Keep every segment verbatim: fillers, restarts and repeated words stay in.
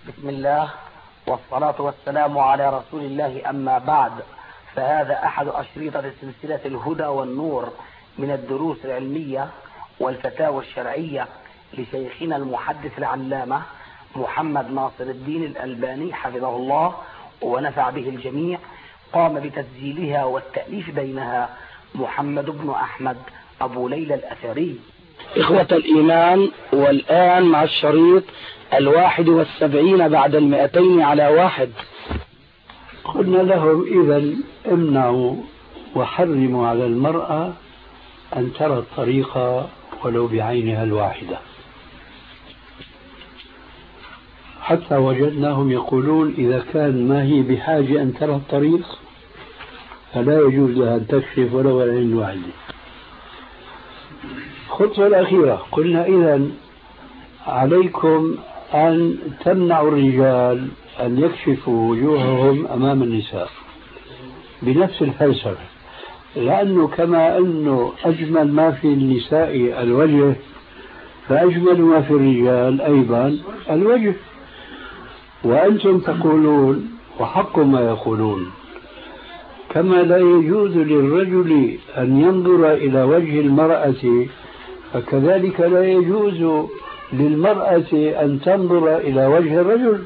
بسم الله والصلاة والسلام على رسول الله، أما بعد، فهذا أحد أشريطة سلسلة الهدى والنور من الدروس العلمية والفتاوى الشرعية لشيخنا المحدث العلامة محمد ناصر الدين الألباني حفظه الله ونفع به الجميع. قام بتسجيلها والتأليف بينها محمد بن أحمد أبو ليلى الأثري. إخوة الإيمان، والآن مع الشريط الواحد والسبعين بعد المئتين على واحد. قلنا لهم إذا امنعوا وحرموا على المرأة أن ترى الطريق ولو بعينها الواحدة، حتى وجدناهم يقولون إذا كان ما هي بحاجة أن ترى الطريق فلا يجوز لها أن تكشف ولو العين الواحدة. الخطوة الأخيرة قلنا إذا عليكم أن تمنعوا الرجال أن يكشفوا وجوههم أمام النساء بنفس الفلسفة، لأنه كما أنه أجمل ما في النساء الوجه فأجمل ما في الرجال أيضا الوجه. وأنتم تقولون وحق ما يقولون، كما لا يجوز للرجل أن ينظر إلى وجه المرأة فكذلك لا يجوز للمرأة أن تنظر إلى وجه الرجل،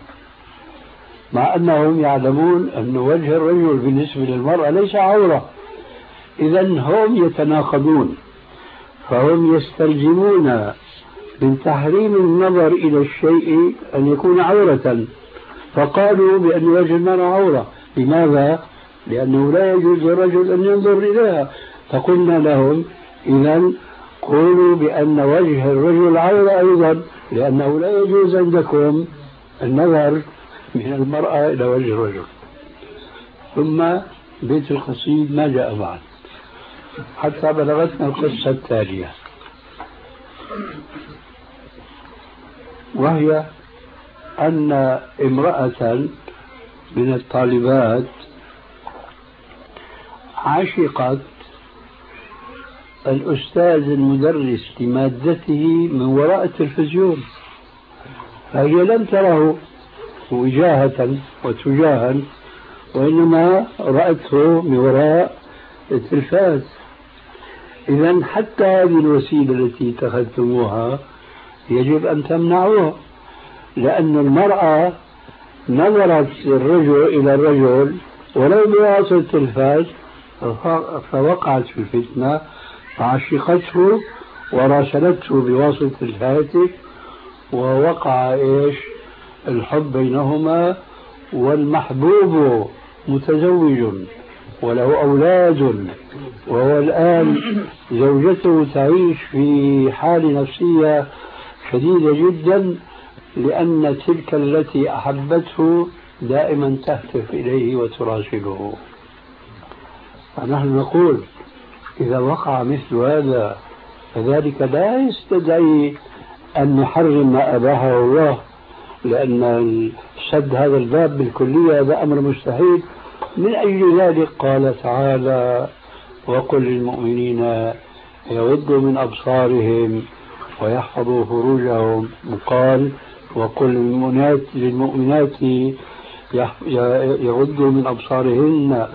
مع أنهم يعلمون أن وجه الرجل بالنسبة للمرأة ليس عورة. إذا هم يتناقضون، فهم يستلزمون من تحريم النظر إلى الشيء أن يكون عورة، فقالوا بأن وجه المرأة عورة. لماذا؟ لأنه لا يجوز للرجل أن ينظر إليها. فقلنا لهم إذا قولوا بأن وجه الرجل عورة أيضا، لأنه لا يجوز عندكم النظر من المرأة إلى وجه الرجل. ثم بيت القصيد ما جاء بعد حتى بلغتنا القصة التالية، وهي أن امرأة من الطالبات عشقت الأستاذ المدرس لمادته من وراء التلفزيون، فهي لم تره وجاهة وتجاها، وإنما رأته من وراء التلفاز. إذن حتى هذه الوسيلة التي اتخذتموها يجب أن تمنعوها، لأن المرأة نظرت الرجل إلى الرجل ولو بواسطة التلفاز فوقعت في الفتنة فعشقته وراسلته بواسطة الهاتف، ووقع إيش الحب بينهما، والمحبوب متزوج وله أولاد، وهو الآن زوجته تعيش في حالة نفسية شديدة جدا، لأن تلك التي أحبته دائما تهتف إليه وتراسله. فنحن نقول إذا وقع مثل هذا فذلك لا يستدعي أن نحرم ما أباحه الله، لأن سد هذا الباب بالكلية هذا أمر مستحيل. من أجل ذلك قال تعالى: وقل للمؤمنين يغضوا من أبصارهم ويحفظوا فروجهم. وقال: وقل للمؤمنات يغضوا من أبصارهن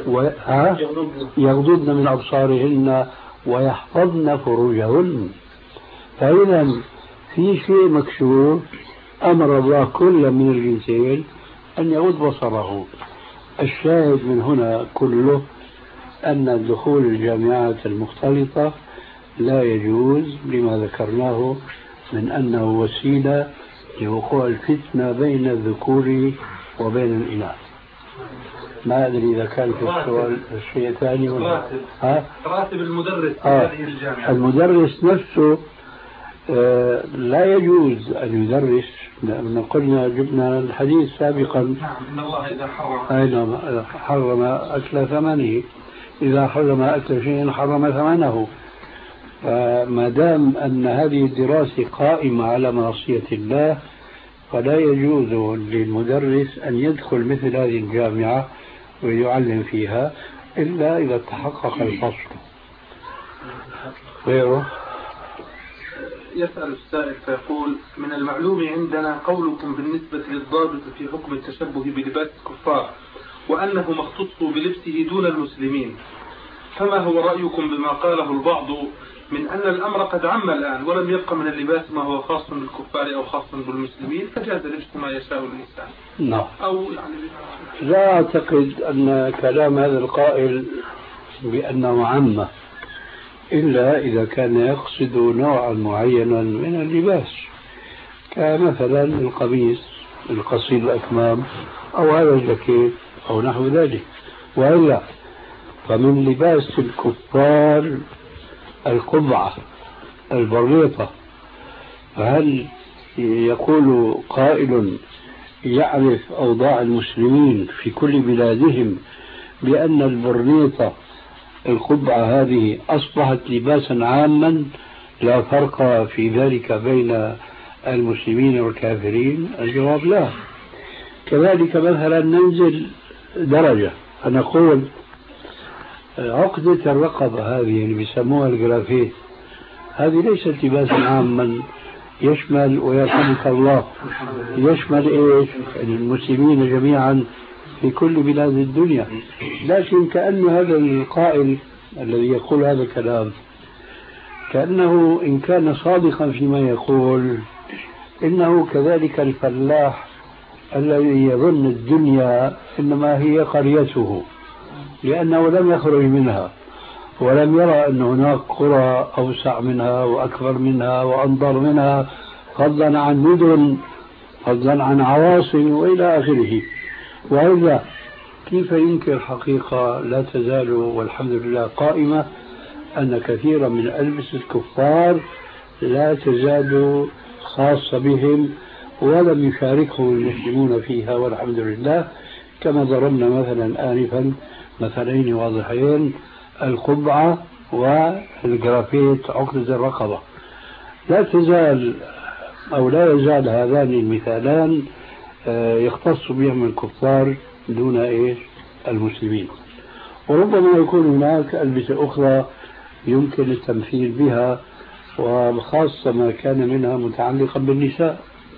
يغضضن من أبصارهن ويحفظن فروجهن. فإذا في شيء مكشوف أمر الله كل من الجنسين أن يغض بصره. الشاهد من هنا كله أن دخول الجامعات المختلطة لا يجوز لما ذكرناه من أنه وسيلة لوقوع الفتنة بين الذكور وبين الإناث. ما أدري إذا كان في السؤال الشيء ثاني ولا ها؟ راتب المدرس في آه. هذه الجامعة، المدرس نفسه آه لا يجوز أن يدرس، لأن قلنا جبنا الحديث سابقا إن الله إذا حرم أين حرم أكل ثمنه، إذا حرم أكل شيء حرم ثمنه. فما دام أن هذه الدراسة قائمة على معصية الله فلا يجوز للمدرس أن يدخل مثل هذه الجامعة ويعلم فيها إلا إذا تحقق الفصل. غيره يسأل السائل فيقول: من المعلوم عندنا قولكم بالنسبة للضابط في حكم التشبه بلباس الكفار وأنه مختص بلبسه دون المسلمين، فما هو رأيكم بما قاله البعض من أن الأمر قد عم الآن ولم يبق من اللباس ما هو خاص بالكفار أو خاص بالمسلمين فجاز لبس ما يشاء الإنسان؟ نعم. أو يعني لا أعتقد أن كلام هذا القائل بأنه عامة إلا إذا كان يقصد نوعا معينا من اللباس، كمثلا القميص القصير الأكمام أو هذا الجاكيت أو نحو ذلك. وإلا فمن لباس الكفار القبعة البريطة، فهل يقول قائل يعرف أوضاع المسلمين في كل بلادهم بأن البريطة القبعة هذه أصبحت لباسا عاما لا فرق في ذلك بين المسلمين والكافرين؟ الجواب لا. كذلك مثلا ننزل درجة فنقول عقدة الرقبة هذه اللي بيسموها الجرافيت هذه ليست لباسا عاما يشمل ويرحمك الله يشمل ايش؟ المسلمين جميعا في كل بلاد الدنيا. لكن كأن هذا القائل الذي يقول هذا الكلام كأنه إن كان صادقا فيما يقول إنه كذلك الفلاح الذي يظن الدنيا إنما هي قريته لأنه لم يخرج منها ولم يرى أن هناك قرى أوسع منها وأكبر منها وأنظر منها، فضلا عن مدن، فضلا عن عواصم وإلى آخره. وإلا كيف ينكر حقيقة لا تزال والحمد لله قائمة أن كثيرا من ألبسة الكفار لا تزال خاصة بهم ولم يشاركهم المسلمون فيها والحمد لله، كما ضربنا مثلا آنفا مثلين واضحين: القبعة والجرافيت عقدة الرقبة. لا تزال أو لا يزال هذان المثالان يختص بهم الكفار دون إيش؟ المسلمين. وربما يكون هناك ألبسة أخرى يمكن التمثيل بها، وخاصة ما كان منها متعلقا بالنساء،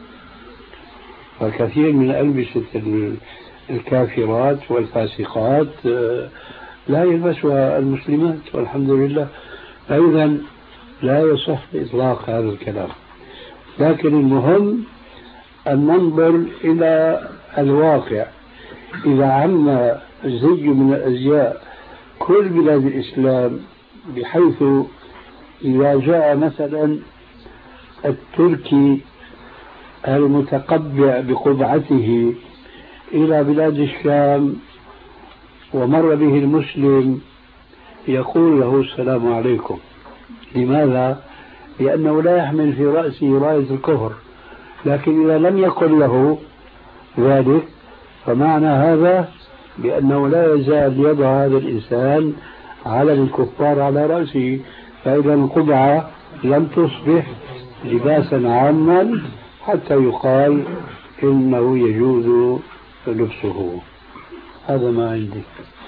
فكثير من ألبسة الكافرات والفاسقات لا يلبسها المسلمات والحمد لله. فإذا لا يصح إطلاق هذا الكلام، لكن المهم أن ننظر إلى الواقع. إذا عم زي من الأزياء كل بلاد الإسلام بحيث إذا جاء مثلا التركي المتقبع بقبعته إلى بلاد الشام ومر به المسلم يقول له السلام عليكم. لماذا؟ لأنه لا يحمل في رأسه راية الكفر. لكن إذا لم يقل له ذلك فمعنى هذا بأنه لا يزال يضع هذا الإنسان على الكفار على رأسه، فإذا القبعة لم تصبح لباسا عاما حتى يقال إنه يجوز لبسه. هذا ما عندي.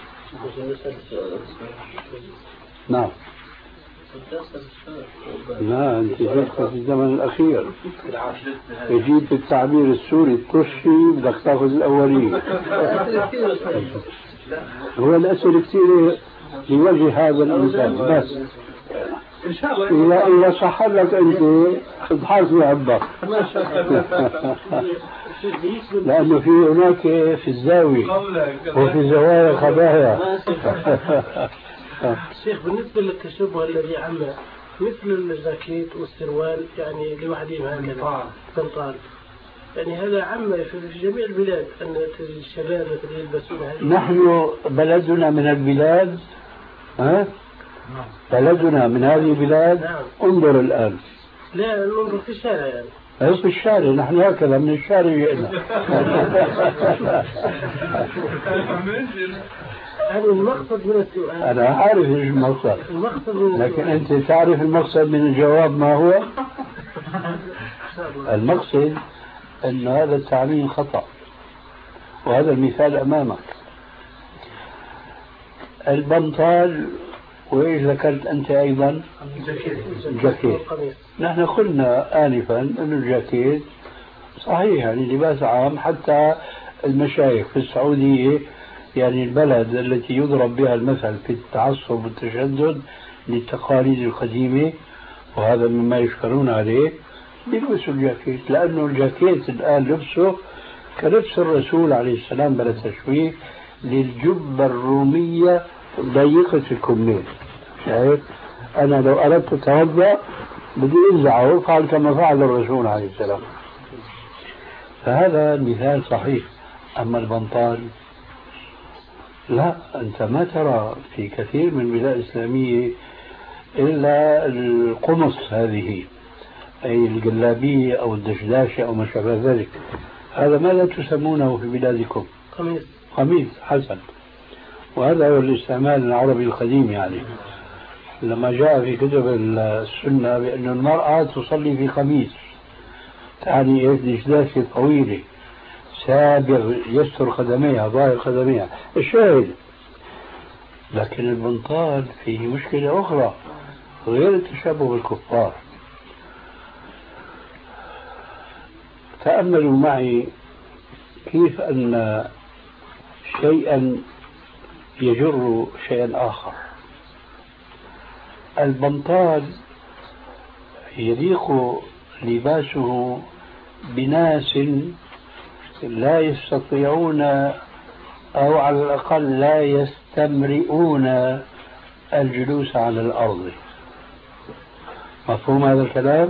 نعم. لا أنت جئت في الزمن الأخير، جيت التعبير السوري الطشي بدك تاخذ الأولين. هو الأسئلة كثيرة لوجه هذا الإنسان بس. إن شاء الله إذا إذا صح لك أنت اضحك في عبك. لأنه في هناك في الزاوية وفي الزوايا خبايا. شيخ بالنسبة للتشبه الذي عم مثل الجاكيت والسروال يعني لوحدهم هكذا قنطال، يعني هذا عم في جميع البلاد أن الشباب مثل يلبسون هذا. نحن بلدنا من البلاد، ها؟ بلدنا من هذه البلاد. نعم. انظر الآن. لا ننظر في الشارع يعني. أي في الشارع، نحن هكذا من الشارع جئنا. يعني المقصد من السؤال أنا عارف إيش المقصد، المقصد من لكن أنت تعرف المقصد من الجواب ما هو؟ المقصد أن هذا التعميم خطأ، وهذا المثال أمامك. البنطال وإيش ذكرت أنت أيضا؟ الجاكيت. نحن قلنا آنفا أن الجاكيت صحيح يعني لباس عام، حتى المشايخ في السعودية يعني البلد التي يضرب بها المثل في التعصب والتشدد للتقاليد القديمة، وهذا مما يشكرون عليه، بيلبسوا الجاكيت، لأنه الجاكيت الآن لبسه كلبس الرسول عليه السلام بلا تشويه للجبة الرومية ضيقة الكمين. شايف؟ أنا لو أردت أتوضأ بدي أنزعه وأفعل كما فعل الرسول عليه السلام. فهذا مثال صحيح. أما البنطال لا، أنت ما ترى في كثير من البلاد الإسلامية إلا القمص هذه، أي الجلابية أو الدشداشة أو ما شابه ذلك. هذا ماذا تسمونه في بلادكم؟ قميص. قميص، حسن. وهذا هو الاستعمال العربي القديم. يعني لما جاء في كتب السنة بأن المرأة تصلي في قميص، تعني دشداشة طويلة سابغ يستر قدميها ظاهر قدميها الشاهد. لكن البنطال فيه مشكلة أخرى غير التشبه بالكفار. تأملوا معي كيف أن شيئا يجر شيئا آخر. البنطال يليق لباسه بناس لا يستطيعون أو على الأقل لا يستمرئون الجلوس على الأرض. مفهوم هذا الكلام؟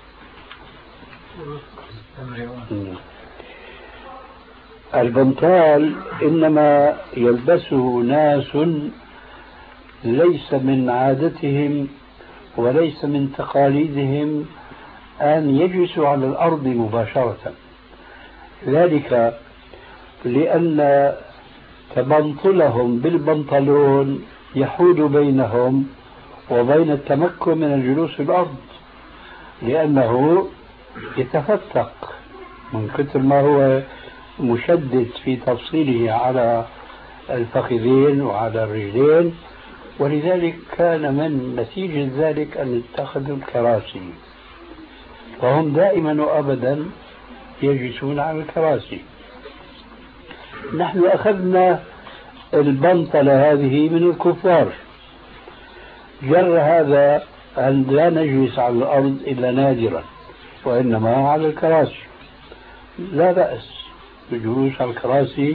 البنطال إنما يلبسه ناس ليس من عادتهم وليس من تقاليدهم أن يجلسوا على الأرض مباشرة، ذلك لأن تبنطلهم بالبنطلون يحول بينهم وبين التمكن من الجلوس في الأرض، لأنه يتفتق من كثر ما هو مشدد في تفصيله على الفخذين وعلى الرجلين. ولذلك كان من نتيجة ذلك أن اتخذوا الكراسي، وهم دائما وأبدا يجلسون على الكراسي. نحن أخذنا البنطلة هذه من الكفار، جر هذا أن لا نجلس على الأرض إلا نادرا وإنما على الكراسي. لا بأس بالجلوس على الكراسي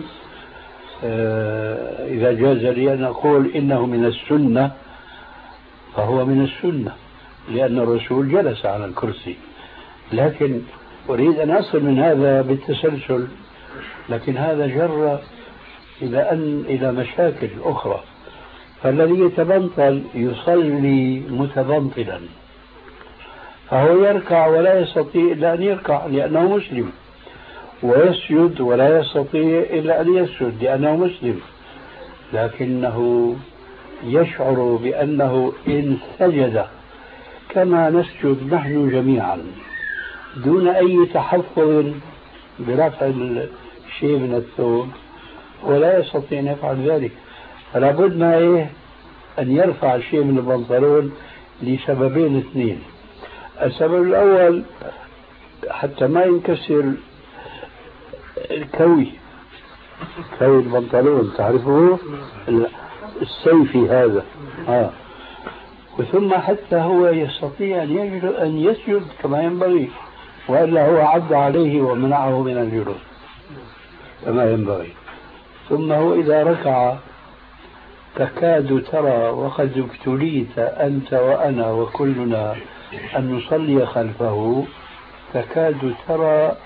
إذا جاز لي أن أقول إنه من السنة فهو من السنة، لأن الرسول جلس على الكرسي. لكن أريد أن أصل من هذا بالتسلسل، لكن هذا جر إلى أن إلى مشاكل أخرى. فالذي يتبنطل يصلي متبنطلا، فهو يركع ولا يستطيع إلا أن يركع لأنه مسلم، ويسجد ولا يستطيع إلا أن يسجد لأنه مسلم، لكنه يشعر بأنه إن سجد كما نسجد نحن جميعا دون أي تحفظ برفع الشيء من الثوب ولا يستطيع أن يفعل ذلك، فلا بد ما إيه أن يرفع الشيء من البنطلون لسببين اثنين. السبب الأول حتى ما ينكسر الكوي، كوي البنطلون تعرفه السيفي هذا آه. وثم حتى هو يستطيع أن يسجد كما ينبغي، وإلا هو عد عليه ومنعه من الجلوس كما ينبغي. ثم هو إذا ركع تكاد ترى وقد ابتليت أنت وأنا وكلنا أن نصلي خلفه، تكاد ترى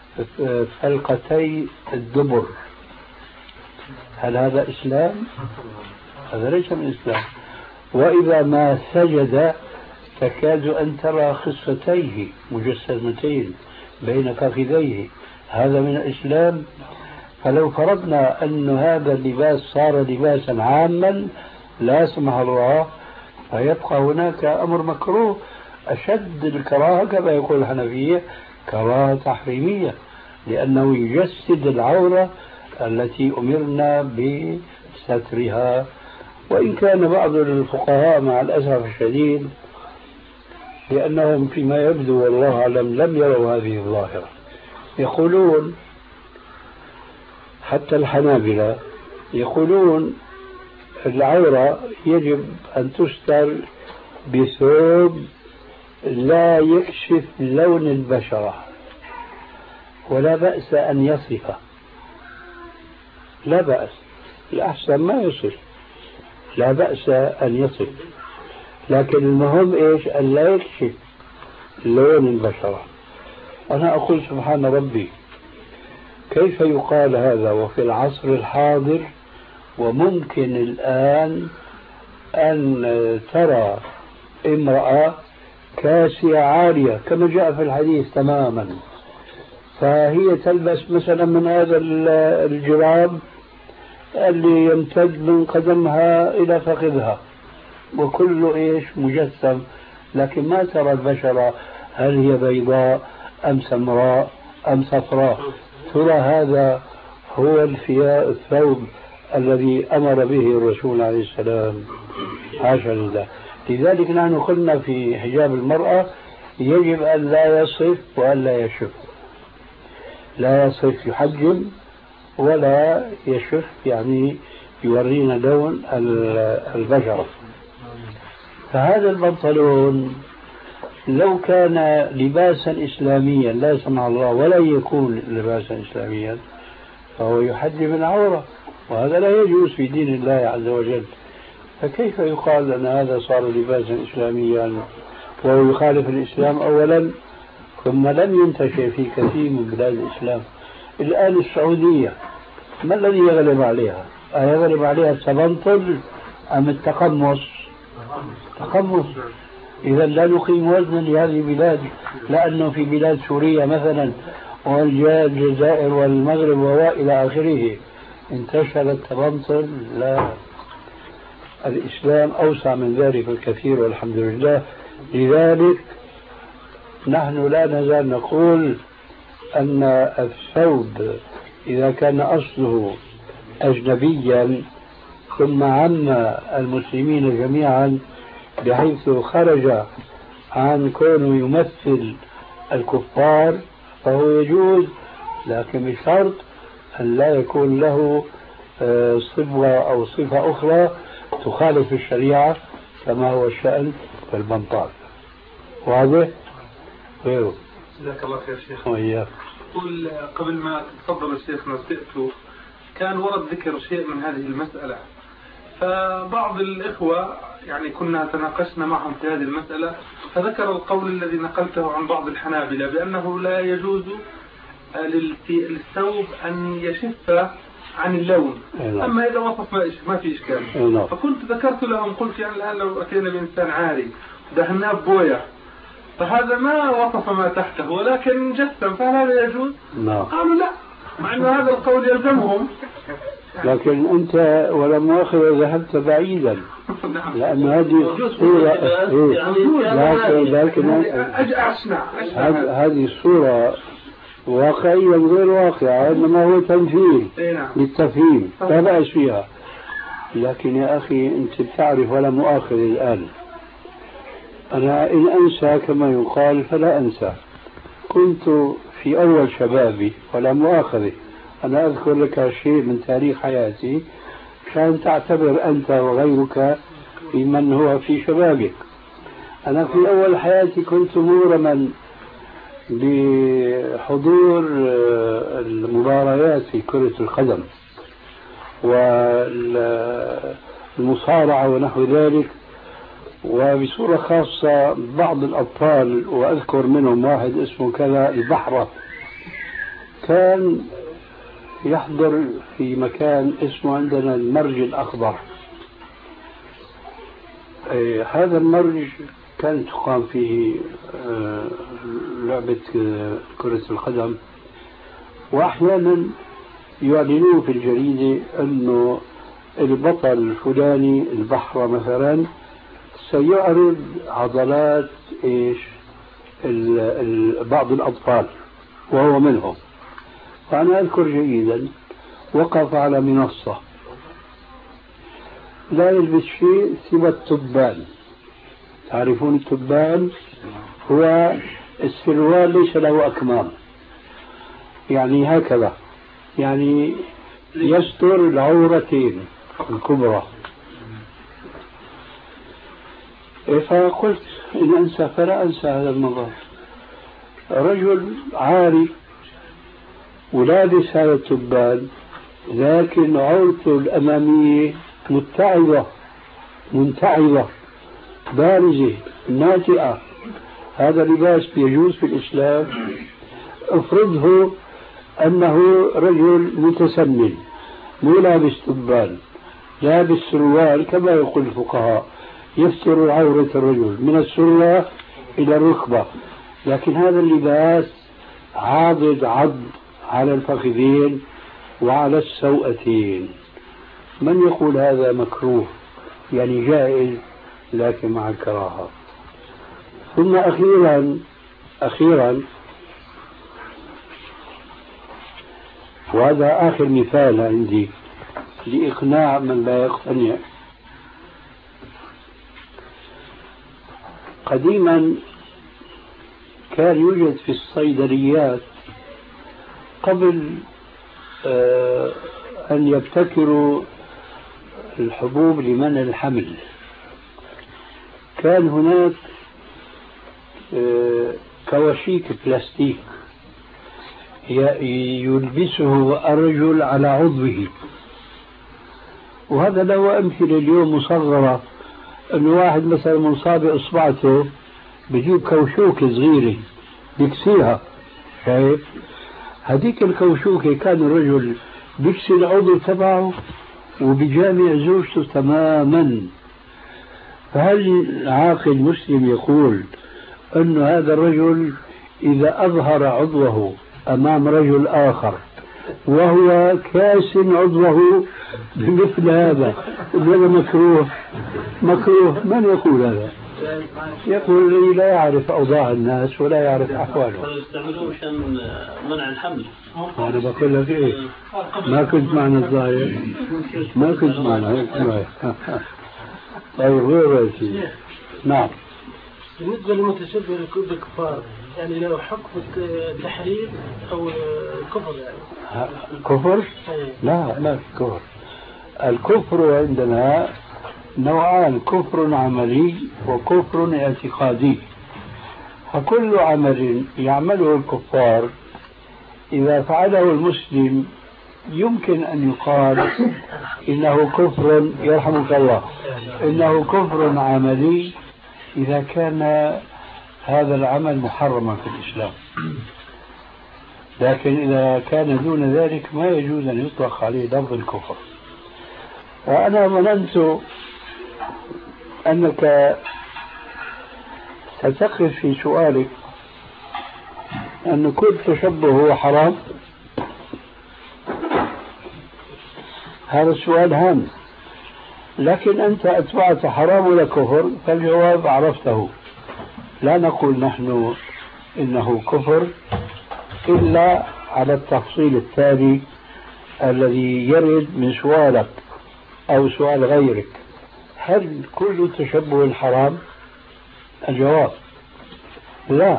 فلقتي الدبر. هل هذا إسلام؟ هذا ليس من إسلام. وإذا ما سجد تكاد أن ترى خصتيه مجسمتين بين فخذيه، هذا من الإسلام. فلو فرضنا أن هذا اللباس صار لباسا عاما لا سمح الله، فيبقى هناك أمر مكروه أشد الكراهة كما يقول الحنفية كراهة تحريمية، لأنه يجسد العورة التي أمرنا بسترها وإن كان بعض الفقهاء مع الأسف الشديد لأنهم فيما يبدو والله أعلم لم يروا هذه الظاهرة يقولون، حتى الحنابلة يقولون العورة يجب أن تستر بثوب لا يكشف لون البشرة ولا بأس أن يصف، لا بأس، الأحسن ما يصف، لا بأس أن يصف، لكن المهم إيش؟ أن لا يكشف لون البشرة. أنا أقول سبحان ربي، كيف يقال هذا وفي العصر الحاضر وممكن الآن أن ترى امرأة كاسية عارية كما جاء في الحديث تماما، فهي تلبس مثلا من هذا الجراب اللي يمتد من قدمها إلى فخذها وكله إيش مجسم، لكن ما ترى البشرة هل هي بيضاء أم سمراء أم صفراء. ترى هذا هو الثياب الثوب الذي أمر به الرسول عليه السلام؟ حاشا لله. لذلك نحن قلنا في حجاب المرأة يجب أن لا يصف وأن لا يشف، لا يصف يحجم ولا يشف يعني يورينا لون البشرة. فهذا البنطلون لو كان لباسا إسلاميا لا سمح الله ولا يكون لباسا إسلاميا فهو يحجب العورة، وهذا لا يجوز في دين الله عز وجل. فكيف يقال أن هذا صار لباسا إسلاميا وهو يخالف الإسلام أولا، ثم لم ينتشر في كثير من بلاد الإسلام. الآن السعودية ما الذي يغلب عليها؟ يغلب عليها التبنطل أم التقمص؟ تقمص. إذا لا نقيم وزنا لهذه البلاد، لأنه في بلاد سوريا مثلا والجزائر والمغرب وإلى آخره انتشر التبنطل. لا، الإسلام أوسع من ذلك الكثير والحمد لله. لذلك نحن لا نزال نقول أن الثوب إذا كان أصله أجنبيا ثم عم المسلمين جميعا بحيث خرج عن كونه يمثل الكفار فهو يجوز، لكن بشرط أن لا يكون له صبغة أو صفة أخرى تخالف الشريعة كما هو الشأن في البنطال. واضح؟ غيره. جزاك الله خير شيخ. وإياك. قل قبل ما تفضل الشيخ نصيحته كان ورد ذكر شيء من هذه المسألة، فبعض الإخوة يعني كنا تناقشنا معهم في هذه المسألة فذكر القول الذي نقلته عن بعض الحنابلة بأنه لا يجوز للثوب أن يشف عن اللون، أما إذا وصف ما في إشكال. فكنت ذكرت لهم قلت يعني الآن لو أتينا بإنسان عاري دهناه بوية فهذا ما وصف ما تحته ولكن جسم، فهل هذا يجوز؟ قالوا لا، مع أن هذا القول يلزمهم. لكن أنت ولا مؤاخذة ذهبت بعيدا، لأن هذه الصورة لكن هذه الصورة واقعيا غير واقعة، إنما هو تمثيل للتفهيم لا بأس فيها. لكن يا أخي أنت بتعرف ولا مؤاخذة الآن، أنا إن أنسى كما يقال فلا أنسى. كنت في أول شبابي ولا مؤاخذة، أنا أذكر لك شيء من تاريخ حياتي كان تعتبر أنت وغيرك في من هو في شبابك. أنا في أول حياتي كنت مغرما بحضور المباريات في كرة القدم والمصارعة ونحو ذلك، وبصورة خاصة بعض الأبطال وأذكر منهم واحد اسمه كذا البحرة كان يحضر في مكان اسمه عندنا المرج الأخضر. هذا المرج كانت تقام فيه لعبة كرة القدم، وأحيانا يعلنون في الجريدة أنه البطل الفلاني البحرة مثلا سيعرض عضلات إيش ال ال بعض الأطفال وهو منهم. فأنا أذكر جيدا وقف على منصة لا يلبس شيء سوى التبان. تعرفون التبان؟ هو السروال ليس له أكمام، يعني هكذا، يعني يستر العورتين الكبرى. فقلت إن أنسى فلا أنسى هذا المظهر، رجل عاري ولابس هذا التبان، لكن عورته الأمامية متعبة منتعبة بارزة ناتئة. هذا لباس يجوز في الإسلام؟ افرضه أنه رجل متسنن مو لابس تبان، لابس سروال كما يقول الفقهاء يستر عورة الرجل من السرة إلى الركبة، لكن هذا اللباس عاضد عض على الفخذين وعلى السوأتين. من يقول هذا مكروه؟ يعني جائز لكن مع الكراهة. ثم أخيرا أخيرا وهذا آخر مثال عندي لإقناع من لا يقتنع. قديما كان يوجد في الصيدليات قبل آه أن يبتكروا الحبوب لمنع الحمل، كان هناك آه كواشيك بلاستيك يلبسه الرجل على عضوه، وهذا له أمثلة اليوم مصغرة، أن واحد مثلا من صابع إصبعته بجيب كوشوكة صغيرة بيكسيها، شايف؟ هذيك الكوشوكة كان الرجل بيكسي العضو تبعه وبجامع زوجته تماما. فهل العاقل مسلم يقول أن هذا الرجل إذا أظهر عضوه أمام رجل آخر وهو كاس عضوه بمثل هذا هذا مكروه؟ مكروه. من يقول هذا؟ يقول لي لا يعرف أوضاع الناس ولا يعرف أحوالهم. يستعملوه عشان منع الحمل. أنا بقول لك إيه، ما كنت معنا الظاهر، ما كنت معنا. طيب غير شيء. نعم. بالنسبة للمتشبه بالكفار يعني له حكم التحريم أو الكفر يعني؟ كفر؟ لا لا كفر. الكفر عندنا نوعان، كفر عملي وكفر اعتقادي. فكل عمل يعمله الكفار إذا فعله المسلم يمكن أن يقال إنه كفر، يرحمك الله، إنه كفر عملي إذا كان هذا العمل محرما في الإسلام، لكن إذا كان دون ذلك ما يجوز أن يطلق عليه لفظ الكفر. وأنا ظننت أنك ستقف في سؤالك أن كل تشبه هو حرام. هذا السؤال هام، لكن أنت أتبعت حرام ولا كفر، فالجواب عرفته. لا نقول نحن إنه كفر إلا على التفصيل التالي الذي يرد من سؤالك أو سؤال غيرك: هل كل تشبه حرام؟ الجواب لا،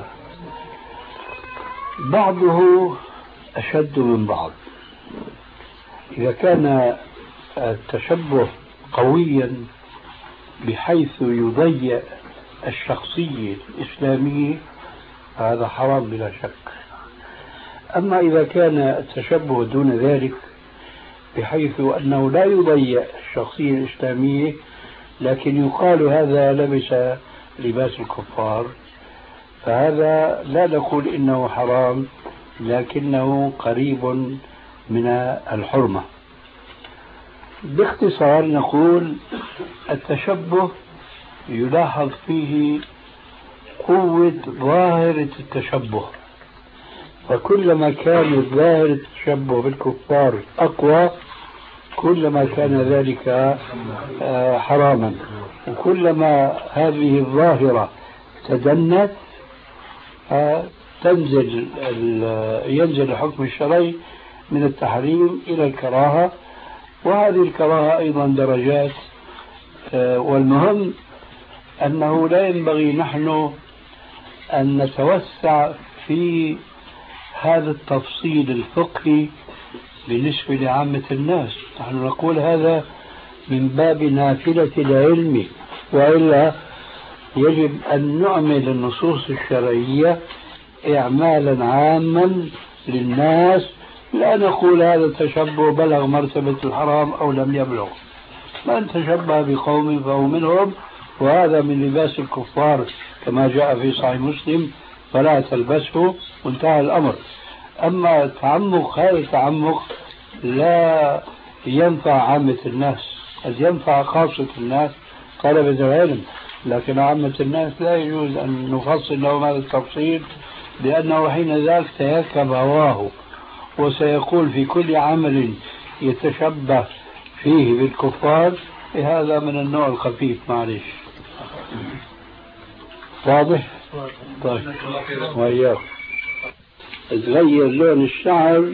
بعضه أشد من بعض. إذا كان التشبه قويا بحيث يضيع الشخصية الإسلامية هذا حرام بلا شك. أما إذا كان التشبه دون ذلك بحيث أنه لا يضيع الشخصية الإسلامية لكن يقال هذا لبس لباس الكفار، فهذا لا نقول إنه حرام لكنه قريب من الحرمة. باختصار نقول التشبه يلاحظ فيه قوة ظاهرة التشبه، فكلما كان ظاهرة التشبه بالكفار أقوى كلما كان ذلك حراما، وكلما هذه الظاهرة تدنت تنزل ينزل الحكم الشرعي من التحريم إلى الكراهة. وهذه الكراهة أيضا درجات، والمهم أنه لا ينبغي نحن أن نتوسع في هذا التفصيل الفقهي بالنسبة لعامة الناس. نحن نقول هذا من باب نافلة العلم، وإلا يجب أن نعمل النصوص الشرعية إعمالا عاما للناس، لا نقول هذا التشبه بلغ مرتبة الحرام أو لم يبلغ. من تشبه بقوم فهو منهم، وهذا من لباس الكفار كما جاء في صحيح مسلم، فلا تلبسه، وانتهى الأمر. أما التعمق هذا التعمق لا ينفع عامة الناس، قد ينفع خاصة الناس طلبة العلم، لكن عامة الناس لا يجوز أن نفصل لهم هذا التفصيل، لأنه حين ذاك سيركب هواه وسيقول في كل عمل يتشبه فيه بالكفار. هذا من النوع الخفيف، معلش. واضح؟ طيب، وإياك تغير لون الشعر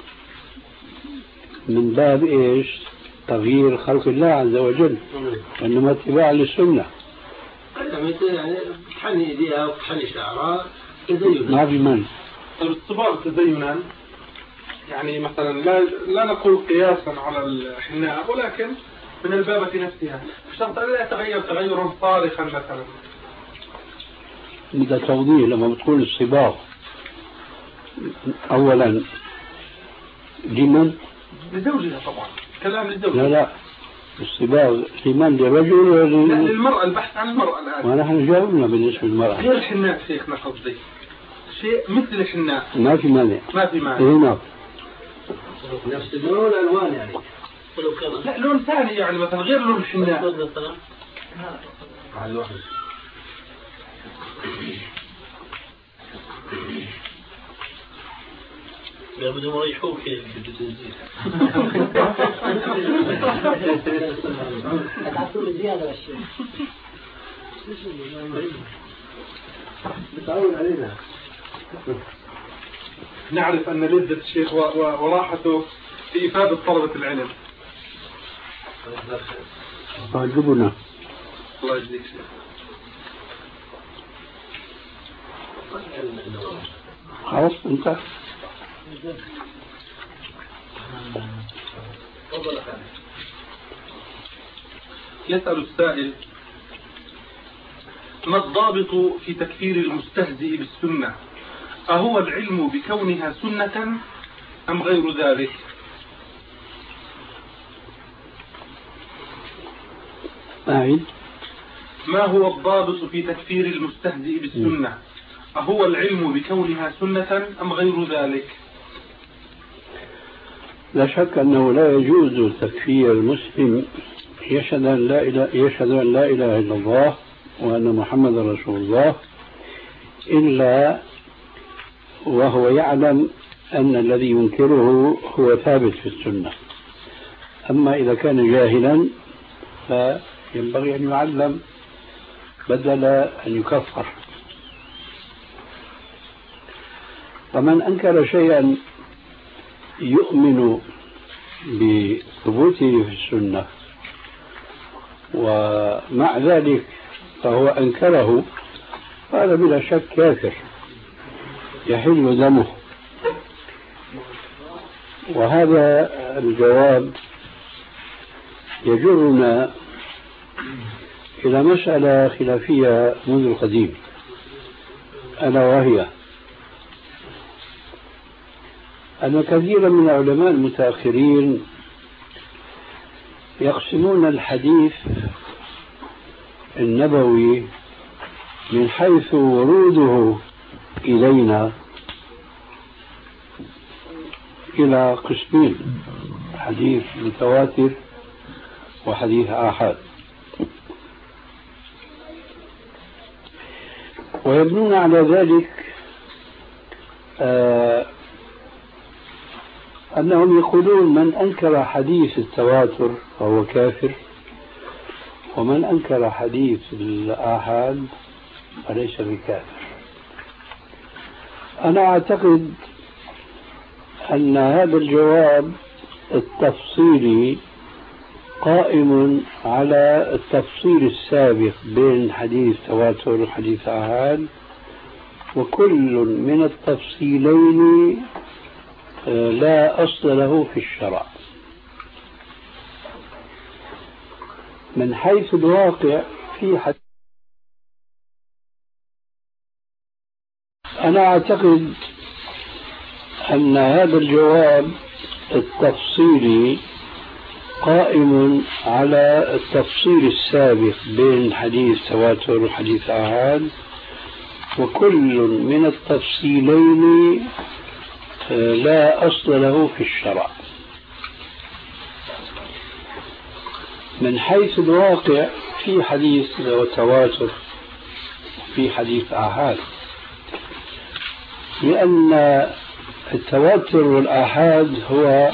من باب إيش؟ تغيير خلق الله عز وجل، إنما اتباع للسنة. يعني تحني ايديها وتحني شعرها تزين، ما في من الصباغ تزينا، يعني مثلا لا لا نقول قياسا على الحناء، ولكن من الباب في نفسها بشرط أن لا يتغير تغيرا صارخا مثلا. بدأ توضيح لما بتقول الصباغ، أولا لمن؟ لزوجها طبعا، كلام للزوج. لا لا، الصباغ لمن؟ للرجل ولا للمرأة؟ البحث عن المرأة الآن. ونحن جاوبنا بالنسبة للمرأة. غير الحناء شيخنا قصدي شيء مثل الحناء. ما في مانع، ما في مانع. هنا نفس اللون والألوان يعني. لا لون ثاني يعني مثلا غير لون الحناء. لا بدهم يريحوك هيك بالتنزيل. تعطوا زيادة للشيء. بتعود علينا. نعرف أن لذة الشيخ وراحته في إفادة طلبة العلم. تعجبنا. الله يجزيك شيخ. خلاص انت. يسأل السائل: ما الضابط في تكفير المستهزئ بالسنة؟ أهو العلم بكونها سنة أم غير ذلك؟ أعيد. ما هو الضابط في تكفير المستهزئ بالسنة؟ أهو العلم بكونها سنة أم غير ذلك؟ لا شك أنه لا يجوز تكفير المسلم يشهد أن لا إله يشهد أن لا إله إلا الله وأن محمد رسول الله إلا وهو يعلم أن الذي ينكره هو ثابت في السنة. أما إذا كان جاهلا فينبغي أن يعلم بدل أن يكفر. فمن أنكر شيئا يؤمن بثبوته في السنة ومع ذلك فهو أنكره، هذا بلا شك كافر يحل دمه. وهذا الجواب يجرنا إلى مسألة خلافية منذ القديم، ألا وهي أن كثيرا من العلماء المتأخرين يقسمون الحديث النبوي من حيث وروده إلينا إلى قسمين: حديث متواتر وحديث آحاد. ويبنون على ذلك آه أنهم يقولون من أنكر حديث التواتر فهو كافر، ومن أنكر حديث الآحاد فليس بكافر. أنا أعتقد أن هذا الجواب التفصيلي قائم على التفصيل السابق بين حديث تواتر وحديث آحاد، وكل من التفصيلين لا أصل له في الشرع. من حيث الواقع في حديث، أنا أعتقد أن هذا الجواب التفصيلي قائم على التفصيل السابق بين حديث تواتر وحديث آحاد، وكل من التفصيلين لا أصل له في الشرع. من حيث الواقع في حديث تواتر في حديث آحاد، لأن التواتر والآحاد هو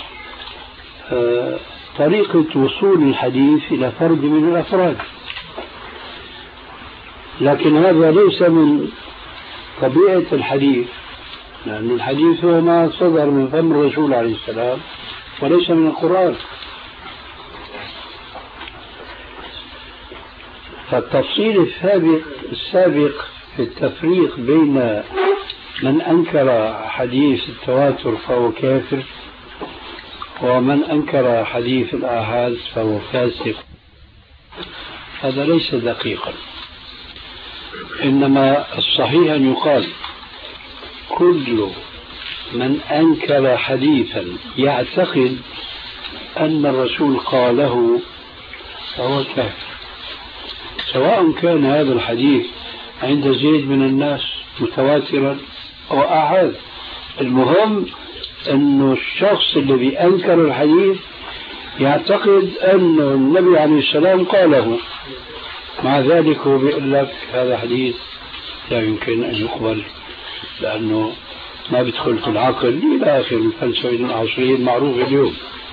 طريقة وصول الحديث إلى فرد من الأفراد، لكن هذا ليس من طبيعة الحديث، لأن الحديث هو ما صدر من فم الرسول عليه السلام وليس من القرآن. فالتفصيل السابق السابق في التفريق بين من أنكر حديث التواتر فهو كافر ومن أنكر حديث الآحاد فهو فاسق، هذا ليس دقيقا. إنما الصحيح أن يقال كل من أنكر حديثا يعتقد أن الرسول قاله فهو كافر، سواء كان هذا الحديث عند زيد من الناس متواترا أو آحاد. المهم أن الشخص الذي أنكر الحديث يعتقد أن النبي عليه السلام قاله، مع ذلك هو بيقول لك هذا حديث لا يمكن أن يقبل لأنه ما بيدخل في العقل إلى آخر الفلسفة العصرية المعروفة اليوم.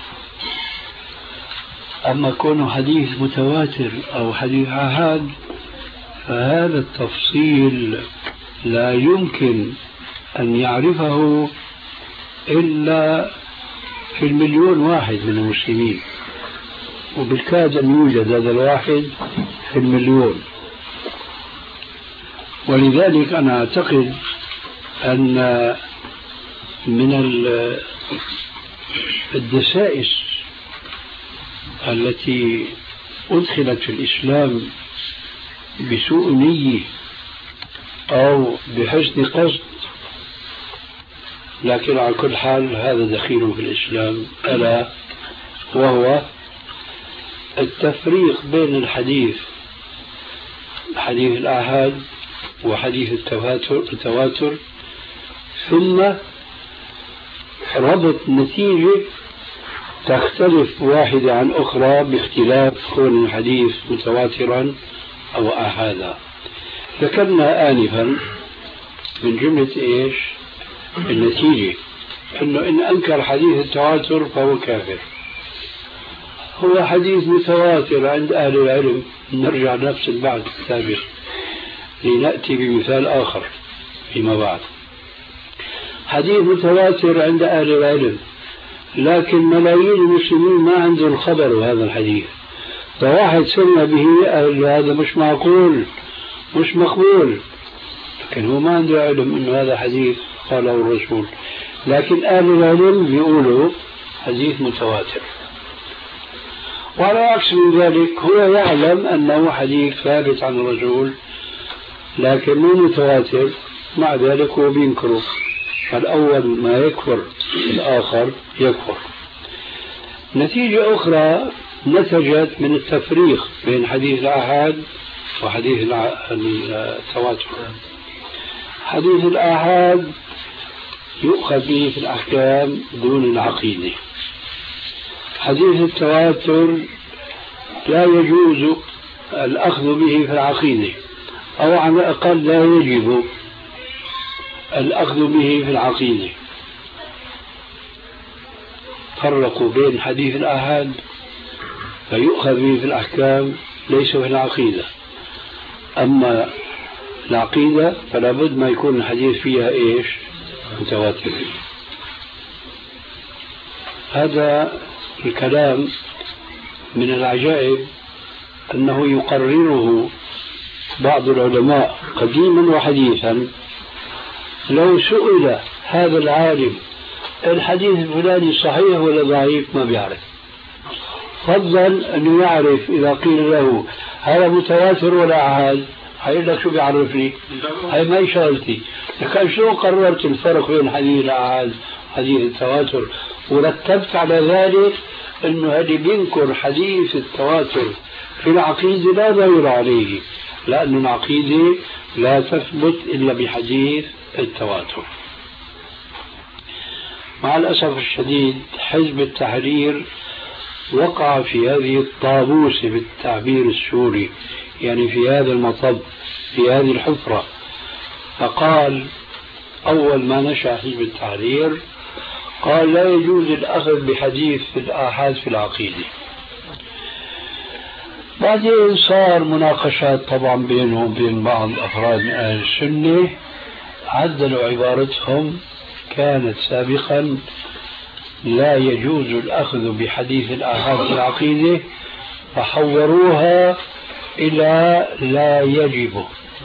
أما كونه حديث متواتر أو حديث آحاد فهذا التفصيل لا يمكن أن يعرفه إلا في المليون واحد من المسلمين، وبالكاد أن يوجد هذا الواحد في المليون. ولذلك أنا أعتقد أن من الدسائس التي أدخلت في الإسلام بسوء نية أو بحسن قصد، لكن على كل حال هذا دخيل في الإسلام، ألا وهو التفريق بين الحديث حديث الآحاد وحديث التواتر, التواتر ثم ربط نتيجة تختلف واحدة عن أخرى باختلاف كون الحديث متواترا أو آحادا. ذكرنا آنفا من جملة إيش النتيجة، أنه إن أنكر حديث التواتر فهو كافر. هو حديث متواتر عند أهل العلم، نرجع نفس البعض السابق لنأتي بمثال آخر فيما بعد. حديث متواتر عند أهل العلم، لكن ملايين المسلمين ما عندهم الخبر بهذا الحديث، فواحد سمع به أهل هذا مش معقول مش مقبول، لكن هو ما عنده علم أنه هذا حديث قاله الرسول، لكن أهل العلم بيقولوا حديث متواتر. وعلى عكس من ذلك هو يعلم أنه حديث ثابت عن الرسول لكن مو متواتر، مع ذلك هو بينكره. الأول ما يكفر الآخر يكفر. نتيجة أخرى نتجت من التفريق بين حديث الآحاد وحديث التواتر. حديث الآحاد يؤخذ به في الأحكام دون العقيدة، حديث التواتر لا يجوز الأخذ به في العقيدة، أو على الأقل لا يجب الأخذ به في العقيدة. فرقوا بين حديث الآحاد فيؤخذ به في الأحكام ليس في العقيدة، أما العقيدة فلا بد ما يكون الحديث فيها إيش متواتر. هذا الكلام من العجائب أنه يقرره بعض العلماء قديما وحديثا. لو سئل هذا العالم الحديث الفلاني صحيح ولا ضعيف ما بيعرف، فضلا أنه يعرف إذا قيل له هذا متواتر ولا أحد هيقول لك شو بيعرفني، هاي ما شغلتي. لكن شلون قررت الفرق بين حديث الأحد وحديث التواتر ورتبت على ذلك أنه اللي بينكر حديث التواتر في العقيدة لا دليل عليه، لأن العقيدة لا تثبت إلا بحديث التواتر. مع الأسف الشديد حزب التحرير وقع في هذه الطابوسة بالتعبير السوري، يعني في هذا المطب، في هذه الحفرة. فقال أول ما نشأ حزب التحرير قال لا يجوز الأخذ بحديث الآحاد في العقيدة. بعدين صار مناقشات طبعا بينهم وبين بعض أفراد من أهل السنة، عدلوا عبارتهم، كانت سابقا لا يجوز الأخذ بحديث الآحاد في العقيدة، فحوروها إلى لا يجب.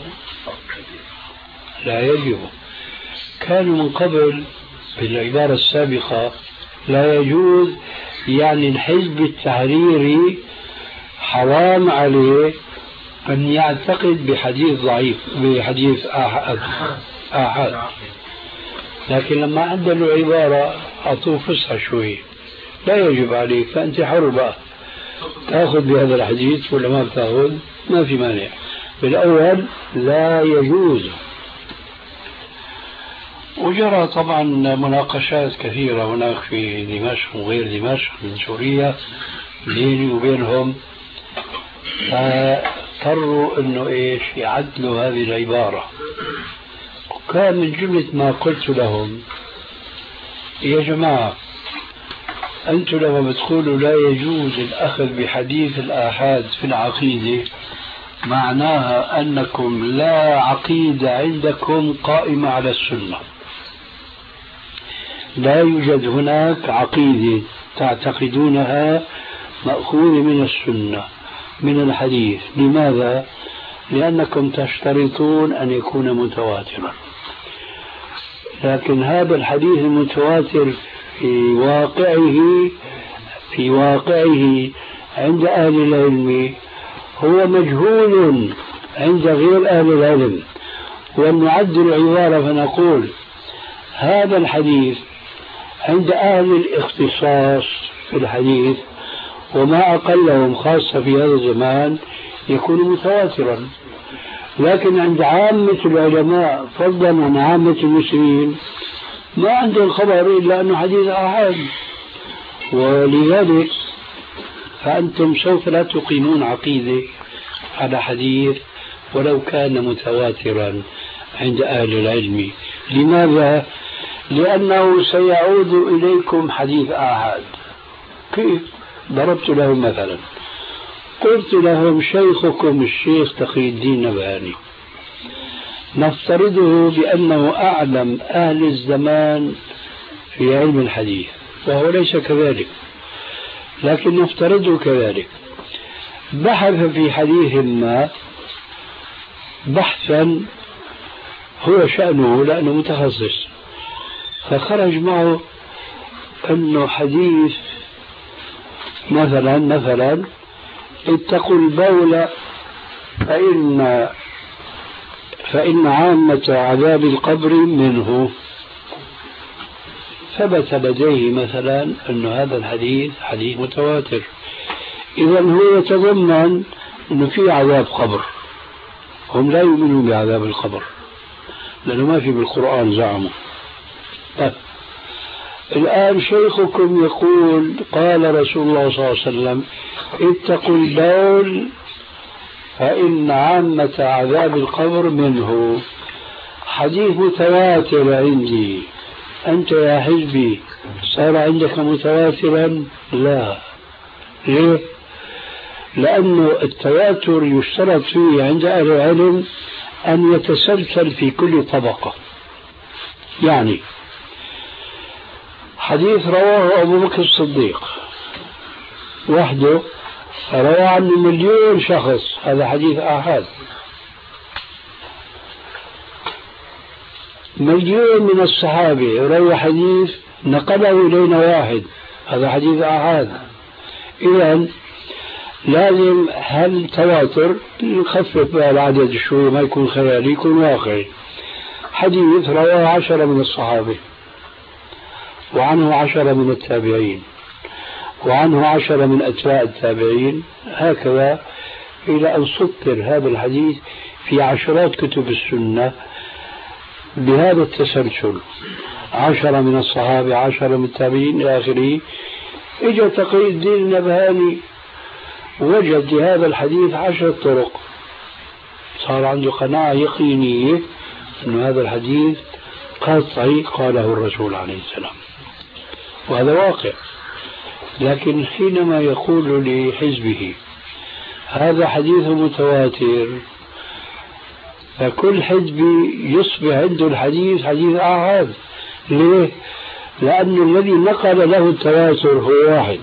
لا يجب كانوا من قبل بالعبارة السابقة لا يجوز، يعني الحزب التحريري حرام عليه أن يعتقد بحديث ضعيف بحديث آحاد آحاد. لكن لما عدلوا العبارة أعطوه فسحة شوي، لا يجب عليك، فأنت حر بقى تأخذ بهذا الحديث ولا ما بتأخذ، ما في مانع. بالأول لا يجوز. وجرى طبعا مناقشات كثيرة هناك في دمشق وغير دمشق من سوريا بيني وبينهم، فاضطروا انه ايش يعدلوا هذه العبارة. وكان من جملة ما قلت لهم يا جماعة أنتم لما بتقولوا لا يجوز الأخذ بحديث الآحاد في العقيدة معناها أنكم لا عقيدة عندكم قائمة على السنة، لا يوجد هناك عقيدة تعتقدونها مأخوذة من السنة من الحديث. لماذا؟ لأنكم تشترطون أن يكون متواترا، لكن هذا الحديث المتواتر في واقعه في واقعه عند أهل العلم هو مجهول عند غير أهل العلم. ونعدل العبارة فنقول هذا الحديث عند أهل الاختصاص في الحديث وما أقلهم خاصة في هذا الزمان يكون متواترا، لكن عند عامة العلماء فضلا عن عامة المسلمين ما عندهم خبر إلا أنه حديث آحاد. ولذلك فأنتم سوف لا تقيمون عقيدة على حديث ولو كان متواترا عند أهل العلم. لماذا؟ لأنه سيعود إليكم حديث آحاد. كيف؟ ضربت لهم مثلا، قلت لهم شيخكم الشيخ تقي الدين نبهاني نفترضه بأنه أعلم أهل الزمان في علم الحديث، وهو ليس كذلك، لكن نفترضه كذلك. بحث في حديث ما بحثا هو شأنه لأنه متخصص، فخرج معه أنه حديث مثلا مثلا اتقوا البول فإن فإن عامة عذاب القبر منه. ثبت لديه مثلا أن هذا الحديث حديث متواتر، إذا هو يتضمن أنه في عذاب قبر. هم لا يؤمنون بعذاب القبر لأنه ما في بالقرآن زعموا. طيب الآن شيخكم يقول قال رسول الله صلى الله عليه وسلم اتقوا البول فإن عامة عذاب القبر منه، حديث متواتر عندي، أنت يا حزبي صار عندك متواترا؟ لا. ليه؟ لأنه التواتر يشترط فيه عند أهل العلم أن يتسلسل في كل طبقة. يعني حديث رواه أبو بكر الصديق وحده روى عنه مليون شخص، هذا حديث آحاد. مليون من الصحابة روى حديث نقله إلينا واحد، هذا حديث آحاد. إذن لازم هل تواتر نخفف بقى العدد شوي، ما يكون خيالي يكون واقعي. حديث رواه عشرة من الصحابة، وعنه عشرة من التابعين، وعنه عشرة من أتباع التابعين، هكذا إلى أن سطر هذا الحديث في عشرات كتب السنة بهذا التسلسل، عشرة من الصحابة، عشرة من التابعين إلى آخره. إجا تقي الدين النبهاني وجد لهذا الحديث عشرة طرق، صار عنده قناعة يقينية أن هذا الحديث قطعي قاله الرسول عليه السلام، وهذا واقع. لكن حينما يقول لحزبه هذا حديث متواتر، فكل حزب يصبح عنده الحديث حديث آحاد. ليه؟ لأن الذي نقل له التواتر هو واحد.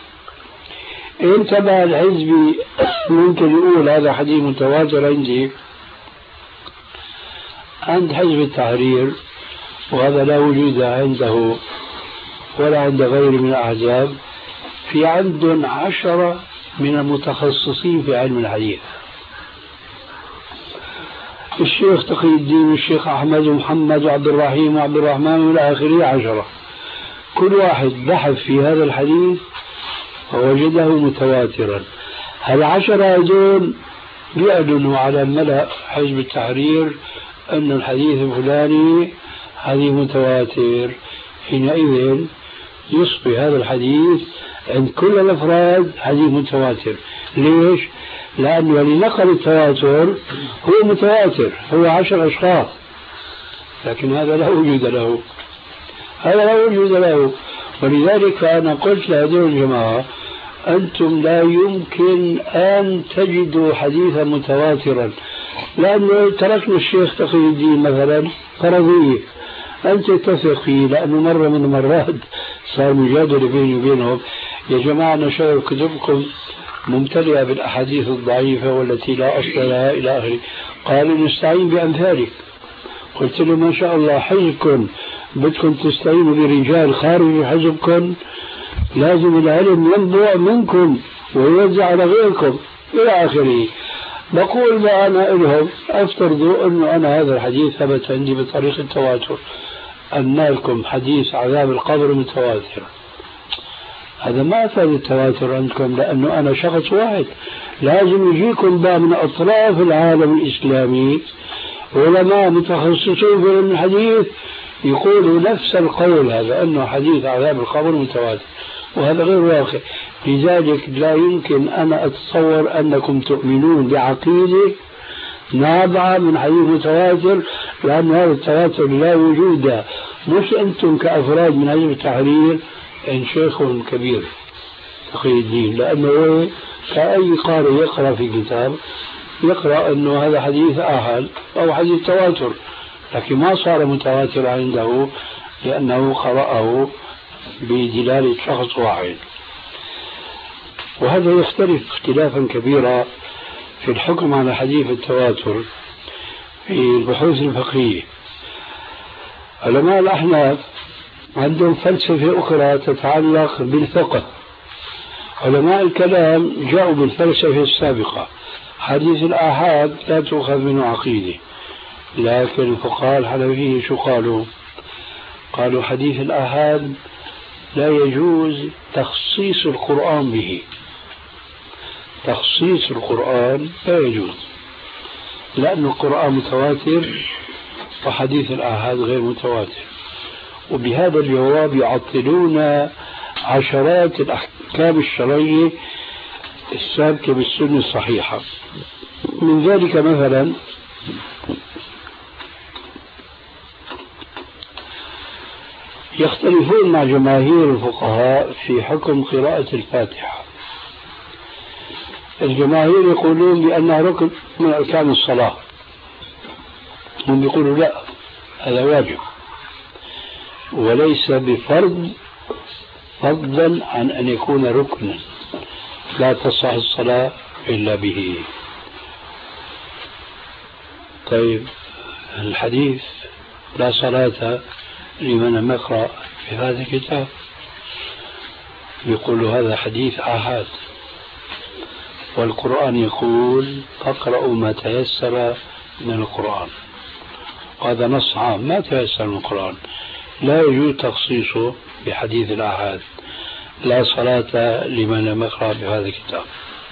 انتبه الحزبي ممكن يقول هذا حديث متواتر عندي عند حزب التحرير، وهذا لا وجود عنده ولا عند غيره من الأحزاب، في عندهم عشرة من المتخصصين في علم الحديث، الشيخ تقي الدين والشيخ أحمد ومحمد وعبد الرحيم وعبد الرحمن والى آخره، عشرة. كل واحد بحث في هذا الحديث ووجده متواترا. هالعشرة هذول بيعلنوا على ملأ حزب التحرير أن الحديث الفلاني حديث متواتر. حينئذ يصبح هذا الحديث عند كل الأفراد حديث متواتر. ليش؟ لأنه اللي نقل التواتر هو متواتر، هو عشر أشخاص، لكن هذا لا وجود له، هذا لا وجود له. ولذلك فأنا قلت لهذول الجماعة أنتم لا يمكن أن تجدوا حديثا متواترا، لأنه تركنا الشيخ تقي الدين مثلا فرضية أنت تثق فيه، لأنه مرة من المرات صار مجادلة بيني وبينهم، يا جماعة نشر كتبكم ممتلئة بالأحاديث الضعيفة والتي لا أصل لها إلى آخره. قالوا نستعين بأمثالك. قلت له ما شاء الله حزبكم بدكم تستعينوا برجال خارج حزبكم، لازم العلم ينبع منكم ويوزع على غيركم إلى آخره. بقول ما أنا لهم أفترضوا أنه أنا هذا الحديث ثبت عندي بطريق التواتر، أن لكم حديث عذاب القبر متواتر، هذا ما أفاد التواتر عندكم، لأنه أنا شخص واحد. لازم يجيكم بقى من أطراف العالم الإسلامي علماء متخصصين في علم الحديث يقولوا نفس القول هذا، أنه حديث عذاب القبر متواتر، وهذا غير واقع. لذلك لا يمكن أنا أتصور أنكم تؤمنون بعقيدة نابعة من حديث متواتر، لأن هذا التواتر لا وجود. مش أنتم كأفراد من حزب التحرير إن شيخ كبير تقي الدين، لأنه كأي قارئ يقرأ في كتاب يقرأ أنه هذا حديث آحاد أو حديث تواتر، لكن ما صار متواتر عنده لأنه قرأه بدلالة شخص واحد. وهذا يختلف اختلافا كبيرا في الحكم على حديث التواتر في البحوث الفقهية. علماء الأحناف عندهم فلسفة أخرى تتعلق بالفقه، علماء الكلام جاءوا بالفلسفة السابقة. حديث الآحاد لا تؤخذ منه عقيدة، لكن الفقهاء الحنفية شو قالوا؟ قالوا حديث الآحاد لا يجوز تخصيص القرآن به، تخصيص القرآن لا يجوز، لأن القرآن متواتر وحديث الآحاد غير متواتر. وبهذا الجواب يعطلون عشرات الأحكام الشرعية السابقة بالسنة الصحيحة. من ذلك مثلا يختلفون مع جماهير الفقهاء في حكم قراءة الفاتحة. الجماهير يقولون بأنها ركن من أركان الصلاة، هم يقولوا لا، هذا واجب وليس بفرض، فضلا عن أن يكون ركنا. لا تصح الصلاة إلا به. طيب الحديث لا صلاة لمن لم يقرأ في هذا الكتاب يقول هذا حديث آحاد، والقرآن يقول اقرأوا ما تيسر من القرآن، وهذا نص عام ما تيسر من القرآن، لا يجوز تخصيصه بحديث الآحاد لا صلاة لمن لم يقرأ بهذا الكتاب.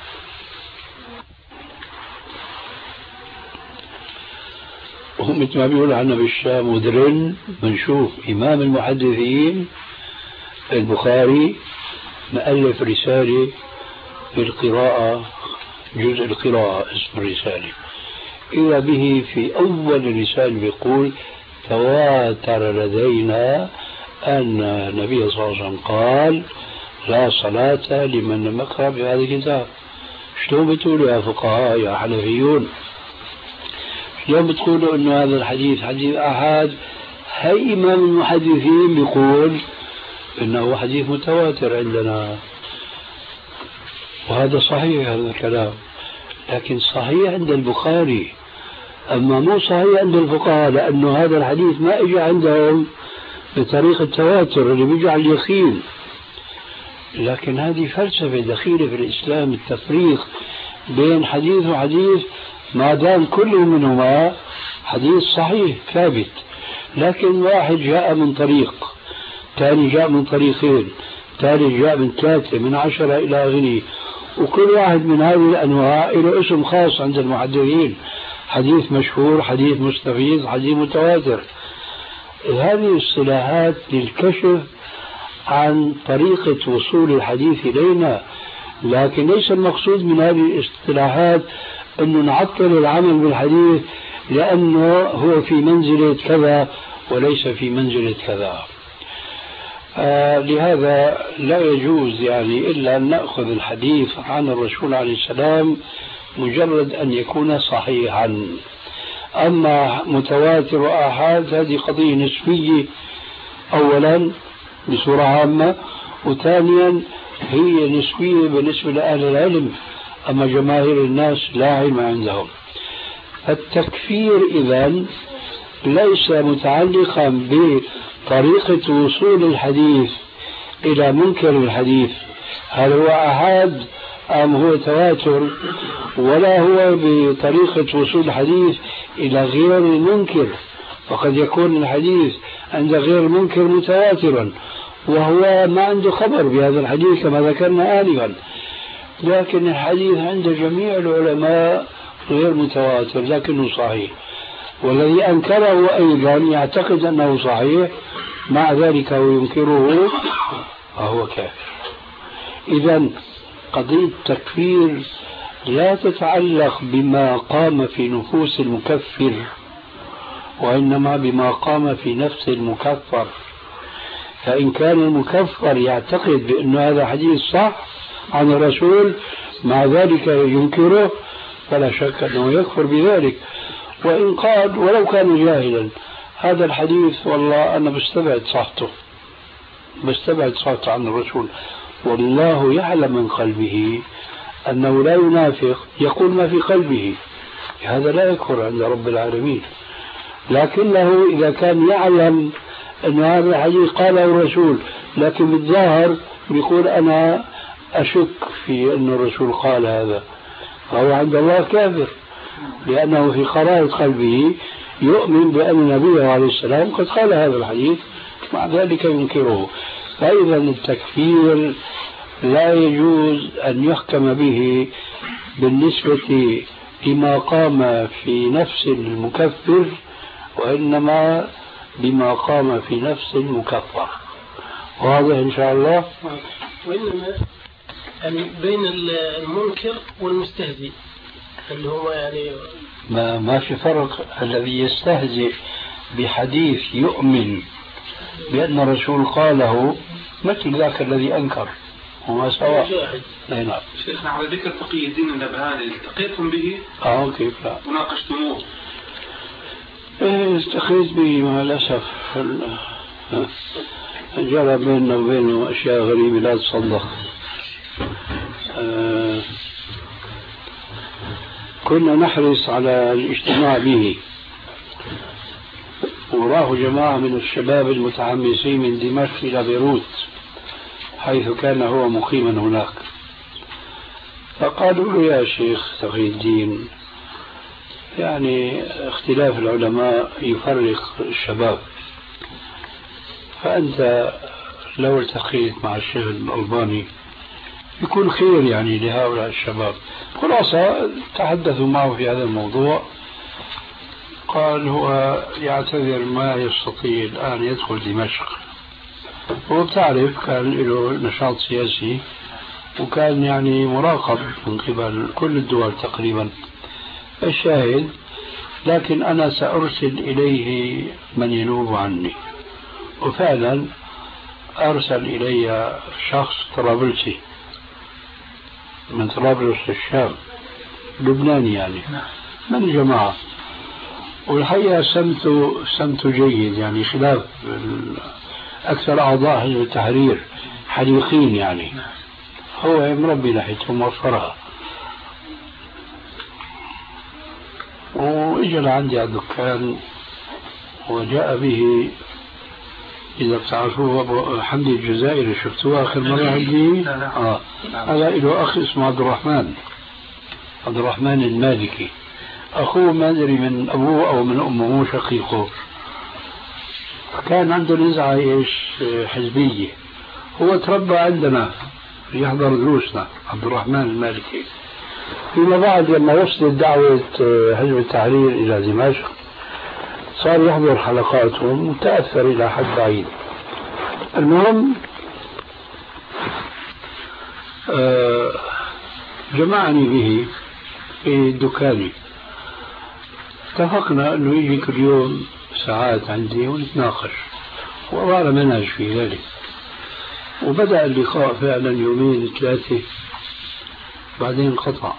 ومثل ما بيقول عنا بالشام ودرن بنشوف إمام المحدثين البخاري مؤلف رسالة في القراءة، جزء القراءة اسم الرسالة، إذا به في أول رسالة يقول تواتر لدينا أن النبي صلى الله عليه وسلم قال لا صلاة لمن لم يقرأ بهذا الكتاب. شلون بتقولوا يا فقهاء يا حنفيون؟ شلون بتقولوا أن هذا الحديث حديث آحاد؟ هي إمام المحدثين بيقول إنه حديث متواتر عندنا، وهذا صحيح هذا الكلام، لكن صحيح عند البخاري، أما مو صحيح عند الفقهاء، لأنه هذا الحديث ما إجى عندهم بطريقة التواتر اللي بيجي على اليقين. لكن هذه فلسفة دخيلة في الإسلام، التفريق بين حديث وحديث ما دام كل منهما حديث صحيح ثابت، لكن واحد جاء من طريق، ثاني جاء من طريقين، ثالث جاء من ثلاثة من عشرة إلى آخره، وكل واحد من هذه الأنواع له اسم خاص عند المحدثين، حديث مشهور، حديث مستفيض، حديث متواتر. هذه الصلاحات للكشف عن طريقة وصول الحديث إلينا، لكن ليس المقصود من هذه الاصطلاحات أنه نعطل العمل بالحديث لأنه هو في منزلة كذا وليس في منزلة كذا. آه لهذا لا يجوز يعني إلا أن نأخذ الحديث عن الرسول عليه السلام مجرد أن يكون صحيحا. أما متواتر وآحاد هذه قضية نسبية أولا بصورة عامة، وثانيا هي نسبية بالنسبة لأهل العلم، أما جماهير الناس لا علم عندهم. التكفير إذن ليس متعلقا بطريقة وصول الحديث إلى منكر الحديث، هل هو آحاد أم هو تواتر، ولا هو بطريقة وصول الحديث إلى غير المنكر، وقد يكون الحديث عند غير المنكر متواترا وهو ما عنده خبر بهذا الحديث كما ذكرنا آنفا، لكن الحديث عند جميع العلماء غير متواتر لكنه صحيح، والذي أنكره أيضا يعتقد أنه صحيح مع ذلك وينكره فهو كافر. إذن قضية التكفير لا تتعلق بما قام في نفوس المكفر، وإنما بما قام في نفس المكفر. فإن كان المكفر يعتقد بأن هذا حديث صح عن الرسول مع ذلك ينكره فلا شك أنه يكفر بذلك. وإن قال ولو كان جاهلا هذا الحديث والله أنا بستبعد صحته، بستبعد صحته عن الرسول، والله يعلم من قلبه أنه لا ينافق، يقول ما في قلبه، هذا لا يكفر عند رب العالمين. لكنه إذا كان يعلم أن هذا الحديث قاله الرسول لكن بالظاهر بيقول أنا أشك في أن الرسول قال هذا، فهو عند الله كافر، لأنه في قرارة قلبه يؤمن بأن النبي عليه السلام قد قال هذا الحديث مع ذلك ينكره. فإذا التكفير لا يجوز أن يحكم به بالنسبة لما قام في نفس المكفر، وإنما بما قام في نفس المكفر. واضح إن شاء الله؟ وإنما يعني بين المنكر والمستهزئ اللي هو يعني ما ما في فرق. الذي يستهزئ بحديث يؤمن بأن الرسول قاله مثل ذاك الذي أنكر، هما سواء. نعم. شيخنا على ذكر تقي الدين النبهاني التقيتم به؟ اه كيف لا؟ وناقشتموه؟ ايه استخيت به مع الأسف، جرى بيننا وبينه أشياء غريبة لا تصدق. آه كنا نحرص على الاجتماع به، وراه جماعة من الشباب المتحمسين من دمشق إلى بيروت حيث كان هو مقيما هناك، فقالوا له يا شيخ تقي الدين يعني اختلاف العلماء يفرق الشباب، فأنت لو التقيت مع الشيخ الألباني يكون خير يعني لهؤلاء الشباب. خلاصة تحدثوا معه في هذا الموضوع، قال هو يعتذر ما يستطيع الآن يدخل دمشق، هو بتعرف كان له نشاط سياسي وكان يعني مراقب من قبل كل الدول تقريبا. الشاهد لكن أنا سأرسل إليه من ينوب عني، وفعلا أرسل إلي شخص طرابلسي من طرابلس الشام، لبناني يعني من الجماعة، والحقيقة سمته سمته جيد يعني خلاف أكثر أعضاء حزب التحرير حليقين يعني، هو مربي لحيتهم وفرها، وإجا لعندي على الدكان وجاء به، إذا بتعرفوه أبو حمدي الجزائري شفتوه آخر مرة عندي؟ آه هذا له أخ اسمه عبد الرحمن عبد الرحمن المالكي، أخوه ما أدري من أبوه أو من أمه مو شقيقه، كان عنده نزعة إيش حزبية، هو تربى عندنا يحضر دروسنا عبد الرحمن المالكي. فيما بعد لما وصلت دعوة حزب التحرير إلى دمشق صار يحضر حلقاتهم وتأثر إلى حد بعيد. المهم جمعني به في دكاني، اتفقنا أنه يجي كل يوم ساعات عندي ونتناقش، وأرى منهج في ذلك. وبدأ اللقاء فعلا يومين ثلاثة بعدين انقطع.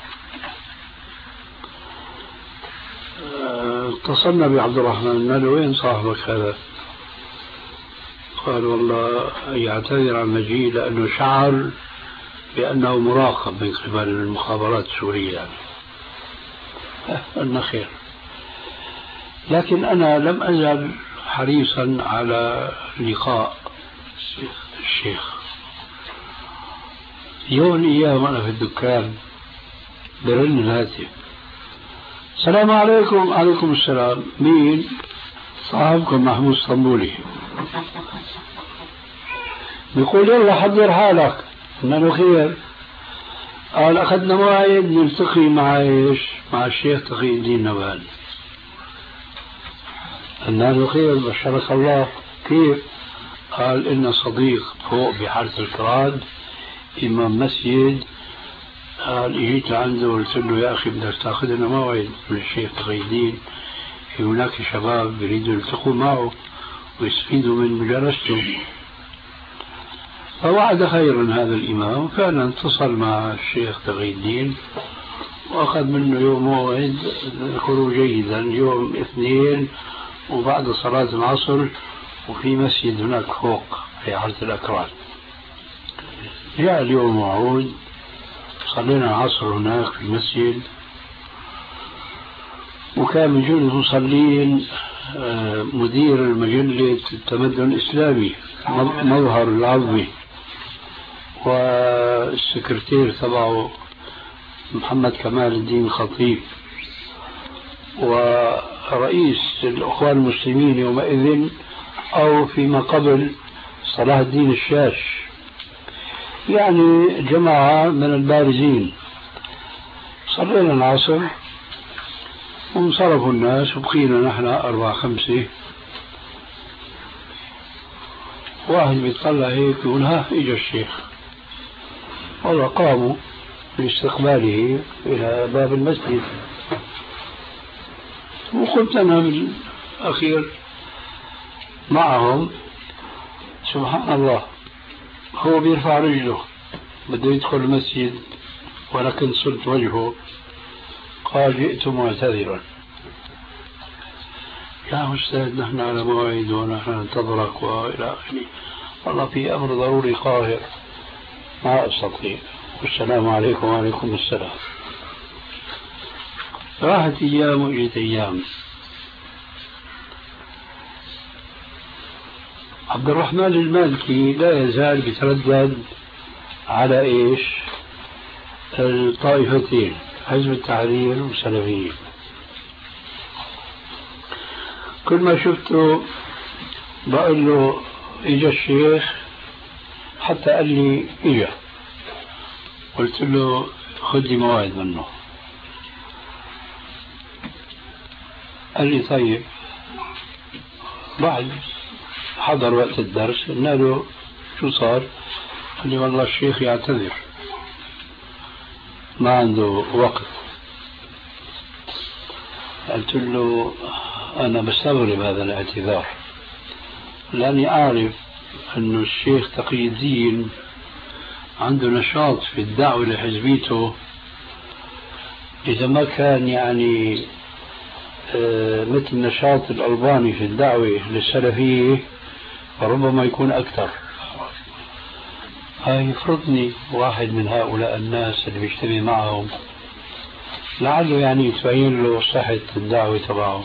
اتصلنا بعبد الرحمن قال له وين صاحبك هذا؟ قال والله يعتذر عن مجيء لأنه شعر بأنه مراقب من قبل المخابرات السورية يعني. قلنا خير، لكن أنا لم أزل حريصا على لقاء الشيخ. يوم أيام أنا في الدكان برن الهاتف، السلام عليكم. عليكم السلام. مين؟ صاحبكم محمود اسطنبولي. بيقول يلا حضر حالك. قلنا له خير. قال أخذنا موعد نلتقي مع ايش؟ مع الشيخ تقي الدين نبهاني. قلنا له خير بشرك الله. كيف؟ قال إن صديق فوق بحارة الكراد إمام مسجد، قال اجيت عنده قلت له يا اخي بدك تاخذ لنا موعد من الشيخ تقي الدين، هناك شباب يريدوا يلتقوا معه ويستفيدوا من مجالسته. فوعد خيرا هذا الامام، فعلا اتصل مع الشيخ تقي الدين واخذ منه يوم موعد ذكره جيدا، يوم اثنين وبعد صلاة العصر وفي مسجد هناك فوق في حارة الأكراد. جاء اليوم موعود، صلينا العصر هناك في المسجد، وكان من جملة المصلين مدير مجلة التمدن الإسلامي مظهر العظمي، والسكرتير تبعه محمد كمال الدين الخطيب، ورئيس الأخوان المسلمين يومئذ أو فيما قبل صلاح الدين الشاش، يعني جماعة من البارزين. صلينا العصر وانصرفوا الناس وبقينا نحن أربعة خمسة. واحد بيطلع هيك يقول ها إجا الشيخ، والله قاموا لاستقباله إلى باب المسجد. وقلت أنا بالأخير معهم سبحان الله، هو بيرفع رجله بده يدخل المسجد ولكن صلت وجهه، قال جئت معتذرا. يا أستاذ نحن على موعد ونحن ننتظرك وإلى آخره، والله في أمر ضروري قاهر ما أستطيع. السلام عليكم. وعليكم السلام. راحت أيام وإجت أيام. عبد الرحمن المالكي لا يزال بيتردد على إيش؟ الطائفتين، حزب التحرير والسلفيين. كل ما شفته بقول له إجا الشيخ، حتى قال لي إجا، قلت له خذ لي موعد منه. قال لي طيب. بعد حضر وقت الدرس، قلنا له شو صار؟ قال لي والله الشيخ يعتذر، ما عنده وقت. قلت له أنا بستغرب هذا الاعتذار، لأني أعرف أن الشيخ تقي الدين عنده نشاط في الدعوة لحزبيته. إذا ما كان يعني مثل نشاط الألباني في الدعوة للسلفية فربما يكون أكثر. هاي يفرضني واحد من هؤلاء الناس اللي بيجتمع معهم، لعله يعني تبين له صحة الدعوة تبعه.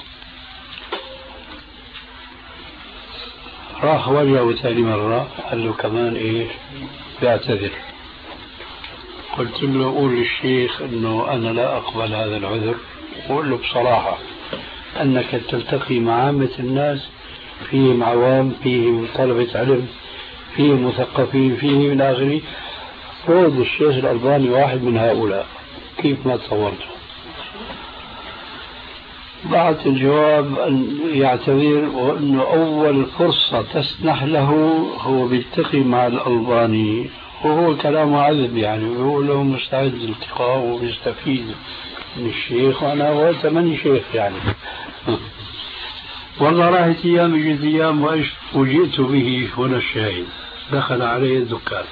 راح وجهه ثاني مرة، قال له كمان إيش؟ بيعتذر. قلت له قول للشيخ أنه أنا لا أقبل هذا العذر، وقول له بصراحة أنك تلتقي مع عامة الناس، فيهم عوام، فيهم طلبة علم، فيهم مثقفين، فيهم من آخره. فرض الشيخ الألباني واحد من هؤلاء، كيف ما تصورته. بعت الجواب أن يعتذر، وأنه أول فرصة تسنح له هو بيلتقي مع الألباني، وهو كلامه عذب يعني، ويقول له مستعد للالتقاء وبيستفيد من الشيخ، وأنا وقت ماني شيخ يعني. والله راحت أيام اجت أيام وجئت به هنا الشاهد. دخل عليه الدكان.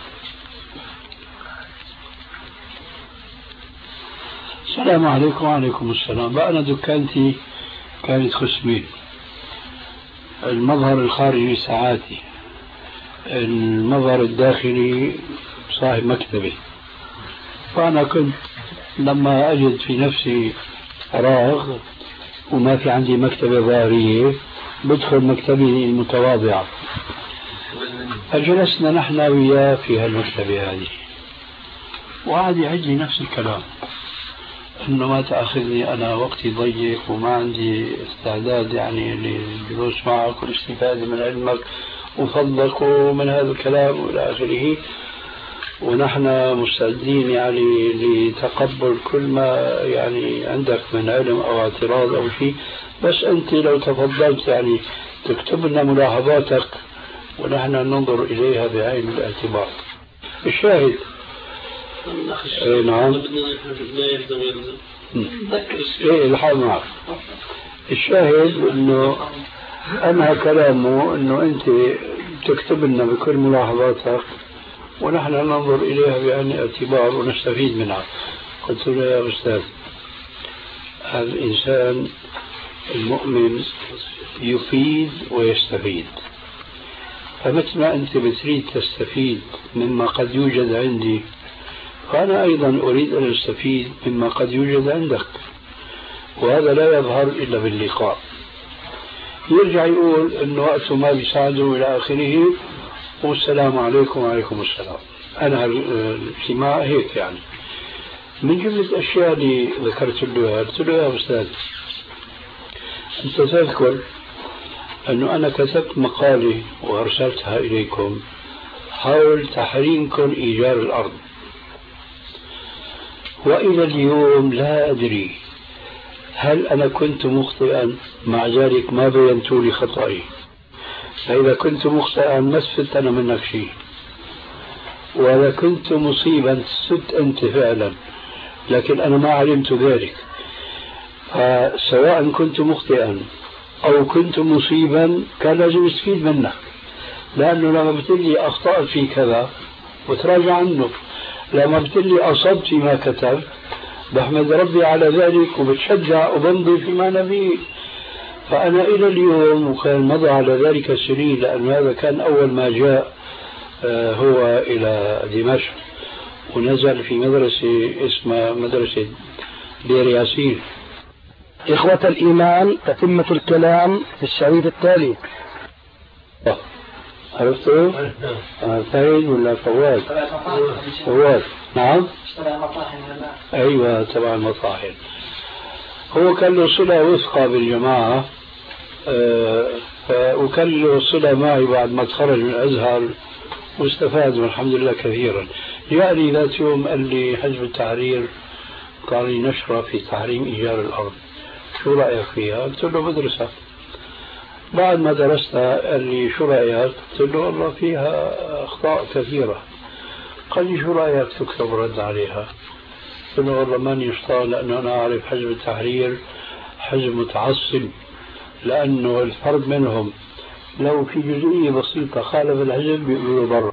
السلام عليكم. وعليكم السلام. بقى أنا دكانتي كانت قسمين، المظهر الخارجي ساعاتي، المظهر الداخلي صاحب مكتبي. فأنا كنت لما أجد في نفسي فراغ وما في عندي مكتبة ظاهرية بدخل مكتبي المتواضعة، فجلسنا نحن وياه في هالمكتبة هذه، وقعد يعد لي نفس الكلام، انه ما تاخذني انا وقتي ضيق وما عندي استعداد يعني للجلوس معك والاستفاده من علمك وفضلك ومن هذا الكلام والى اخره، ونحن مستعدين يعني لتقبل كل ما يعني عندك من علم او اعتراض او شيء، بس انت لو تفضلت يعني تكتب لنا ملاحظاتك ونحن ننظر اليها بعين الاعتبار. الشاهد اي نعم ايه الحال معك. الشاهد انه انهى كلامه انه انت تكتب لنا بكل ملاحظاتك ونحن ننظر اليها بعين الاعتبار ونستفيد منها. قلت له يا استاذ، الانسان المؤمن يفيد ويستفيد، فمثل ما انت بتريد تستفيد مما قد يوجد عندي، فأنا أيضا أريد أن أستفيد مما قد يوجد عندك، وهذا لا يظهر إلا باللقاء. يرجع يقول أنه وقته ما بيساعده إلى آخره، والسلام عليكم. وعليكم السلام. أنا الاجتماع هيك يعني. من جملة الأشياء اللي ذكرت له قلت له يا أستاذ، أنت تذكر أنه أنا كتبت مقالة وأرسلتها إليكم حول تحريمكم إيجار الأرض، وإلى اليوم لا أدري هل أنا كنت مخطئا، مع ذلك ما بينت لي خطأي، فإذا كنت مخطئا ما استفدت أنا منك شيء، وإذا كنت مصيبا استفدت أنت فعلا، لكن أنا ما علمت ذلك. فسواء كنت مخطئا أو كنت مصيبا كان لازم استفيد منك، لأنه لما بتقلي أخطأت في كذا وتراجع عنه، لما بتقلي أصبت فيما كتبت بحمد ربي على ذلك وبتشجع وبمضي فيما نبيه. فأنا إلى اليوم، وكان مضى على ذلك سنين، لأن هذا كان أول ما جاء هو إلى دمشق ونزل في مدرسة اسمها مدرسة دير ياسين. إخوة الإيمان، تتمة الكلام في الشريط التالي. عرفتوا؟ فايد ولا فواز؟ فواز. نعم. أيوة تبع المطاحن. هو كان له صلة وثقة بالجماعة، أه وكان له صلة معي بعد ما تخرج من الأزهر، واستفاد والحمد لله كثيرا. يعني ذات يوم قال لي حزب التحرير قال لي نشرة في تحريم إيجار الأرض، شو رأيك فيها؟ قلت له بدرسها. بعد ما درستها قال لي شو رأيك؟ قلت له والله فيها أخطاء كثيرة. قال لي شو رأيك تكتب رد عليها؟ قلت له والله ماني مشتاق، لأنه أنا أعرف حزب التحرير حزب متعصب، لأنه الفرق منهم لو في جزئية بسيطة خالف الحزب بيقولوا برا،